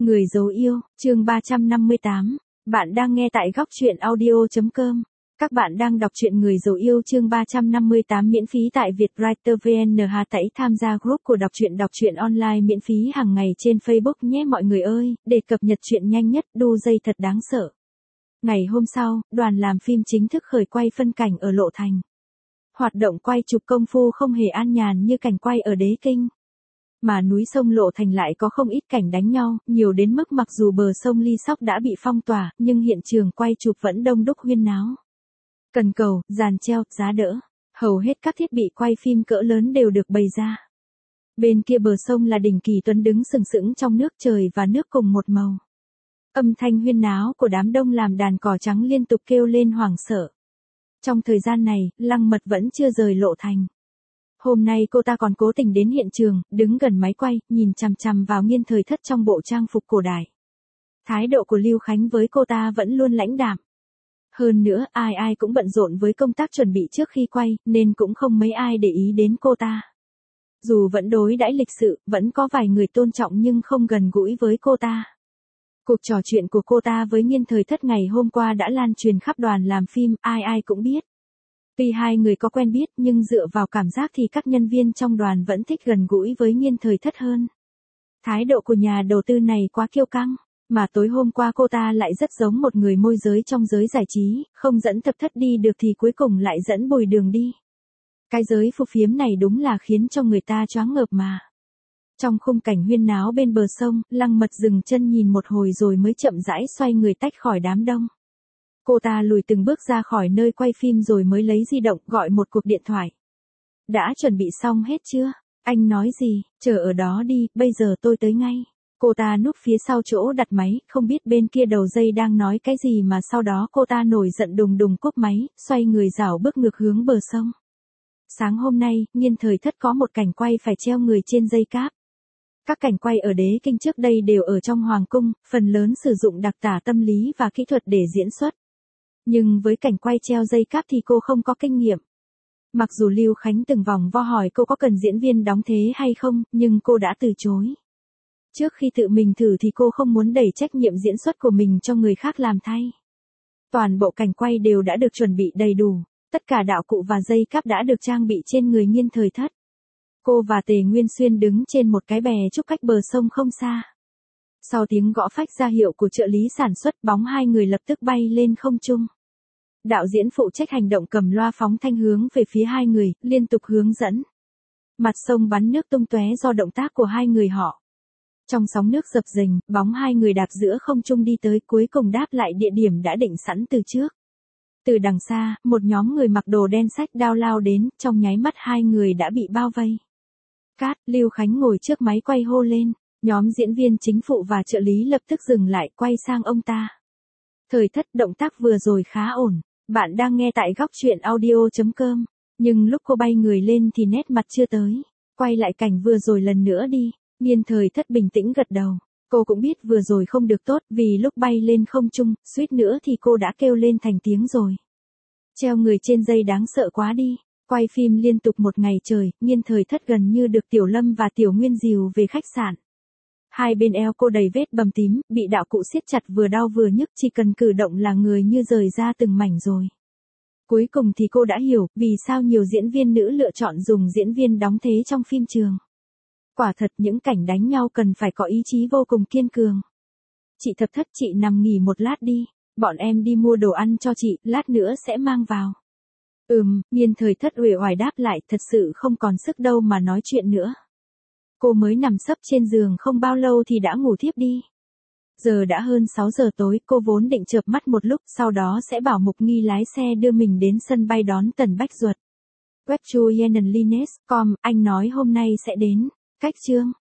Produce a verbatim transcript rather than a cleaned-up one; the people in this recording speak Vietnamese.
Người dấu yêu, chương ba trăm năm mươi tám. Bạn đang nghe tại góc truyện audio chấm com. Các bạn đang đọc truyện Người dấu yêu chương ba trăm năm mươi tám miễn phí tại Vietwriter vê en hát tẩy tham gia group của đọc truyện đọc truyện online miễn phí hàng ngày trên Facebook nhé mọi người ơi, để cập nhật truyện nhanh nhất, đu dây thật đáng sợ. Ngày hôm sau, đoàn làm phim chính thức khởi quay phân cảnh ở Lộ Thành. Hoạt động quay chụp công phu không hề an nhàn như cảnh quay ở Đế Kinh. Mà núi sông Lộ Thành lại có không ít cảnh đánh nhau, nhiều đến mức mặc dù bờ sông Ly Sóc đã bị phong tỏa, nhưng hiện trường quay chụp vẫn đông đúc huyên náo. Cần cầu, giàn treo, giá đỡ, hầu hết các thiết bị quay phim cỡ lớn đều được bày ra. Bên kia bờ sông là đỉnh Kỳ Tuấn đứng sừng sững trong nước, trời và nước cùng một màu. Âm thanh huyên náo của đám đông làm đàn cò trắng liên tục kêu lên hoảng sợ. Trong thời gian này, Lăng Mật vẫn chưa rời Lộ Thành. Hôm nay cô ta còn cố tình đến hiện trường, đứng gần máy quay, nhìn chằm chằm vào Nghiên Thời Thất trong bộ trang phục cổ đại. Thái độ của Lưu Khánh với cô ta vẫn luôn lãnh đạm. Hơn nữa, ai ai cũng bận rộn với công tác chuẩn bị trước khi quay, nên cũng không mấy ai để ý đến cô ta. Dù vẫn đối đãi lịch sự, vẫn có vài người tôn trọng nhưng không gần gũi với cô ta. Cuộc trò chuyện của cô ta với Nghiên Thời Thất ngày hôm qua đã lan truyền khắp đoàn làm phim, ai ai cũng biết. Tuy hai người có quen biết nhưng dựa vào cảm giác thì các nhân viên trong đoàn vẫn thích gần gũi với Nghiên Thời Thất hơn. Thái độ của nhà đầu tư này quá kiêu căng, mà tối hôm qua cô ta lại rất giống một người môi giới trong giới giải trí, không dẫn Thập Thất đi được thì cuối cùng lại dẫn Bùi Đường đi. Cái giới phù phiếm này đúng là khiến cho người ta choáng ngợp mà. Trong khung cảnh huyên náo bên bờ sông, Lăng Mật dừng chân nhìn một hồi rồi mới chậm rãi xoay người tách khỏi đám đông. Cô ta lùi từng bước ra khỏi nơi quay phim rồi mới lấy di động gọi một cuộc điện thoại. Đã chuẩn bị xong hết chưa? Anh nói gì? Chờ ở đó đi, bây giờ tôi tới ngay. Cô ta núp phía sau chỗ đặt máy, không biết bên kia đầu dây đang nói cái gì mà sau đó cô ta nổi giận đùng đùng cúp máy, xoay người rảo bước ngược hướng bờ sông. Sáng hôm nay, Nghiên Thời Thất có một cảnh quay phải treo người trên dây cáp. Các cảnh quay ở Đế Kinh trước đây đều ở trong Hoàng Cung, phần lớn sử dụng đặc tả tâm lý và kỹ thuật để diễn xuất. Nhưng với cảnh quay treo dây cáp thì cô không có kinh nghiệm. Mặc dù Lưu Khánh từng vòng vo hỏi cô có cần diễn viên đóng thế hay không, nhưng cô đã từ chối. Trước khi tự mình thử thì cô không muốn đẩy trách nhiệm diễn xuất của mình cho người khác làm thay. Toàn bộ cảnh quay đều đã được chuẩn bị đầy đủ, tất cả đạo cụ và dây cáp đã được trang bị trên người Nghiên Thời Thất. Cô và Tề Nguyên Xuyên đứng trên một cái bè trúc cách bờ sông không xa. Sau tiếng gõ phách ra hiệu của trợ lý sản xuất, bóng hai người lập tức bay lên không trung. Đạo diễn phụ trách hành động cầm loa phóng thanh hướng về phía hai người, liên tục hướng dẫn. Mặt sông bắn nước tung tóe do động tác của hai người họ. Trong sóng nước dập dềnh, bóng hai người đạp giữa không trung đi tới, cuối cùng đáp lại địa điểm đã định sẵn từ trước. Từ đằng xa, một nhóm người mặc đồ đen xách đao lao đến, trong nháy mắt hai người đã bị bao vây. Cát, Lưu Khánh ngồi trước máy quay hô lên. Nhóm diễn viên chính phụ và trợ lý lập tức dừng lại, quay sang ông ta. Thời Thất, động tác vừa rồi khá ổn. Bạn đang nghe tại góc truyện audio chấm com. Nhưng lúc cô bay người lên thì nét mặt chưa tới. Quay lại cảnh vừa rồi lần nữa đi. Nghiên Thời Thất bình tĩnh gật đầu. Cô cũng biết vừa rồi không được tốt, vì lúc bay lên không trung, suýt nữa thì cô đã kêu lên thành tiếng rồi. Treo người trên dây đáng sợ quá đi. Quay phim liên tục một ngày trời, Nghiên Thời Thất gần như được Tiểu Lâm và Tiểu Nguyên dìu về khách sạn. Hai bên eo cô đầy vết bầm tím, bị đạo cụ siết chặt vừa đau vừa nhức, chỉ cần cử động là người như rời ra từng mảnh rồi. Cuối cùng thì cô đã hiểu, vì sao nhiều diễn viên nữ lựa chọn dùng diễn viên đóng thế trong phim trường. Quả thật những cảnh đánh nhau cần phải có ý chí vô cùng kiên cường. Chị Thập Thất, chị nằm nghỉ một lát đi, bọn em đi mua đồ ăn cho chị, lát nữa sẽ mang vào. Ừm, Nghiên Thời Thất uể oải đáp lại, thật sự không còn sức đâu mà nói chuyện nữa. Cô mới nằm sấp trên giường không bao lâu thì đã ngủ thiếp đi. Giờ đã hơn sáu giờ tối, cô vốn định chợp mắt một lúc, sau đó sẽ bảo Mục Nghi lái xe đưa mình đến sân bay đón Tần Bách Duật. Web chu Yenan Lines chấm com, anh nói hôm nay sẽ đến. Cách chương.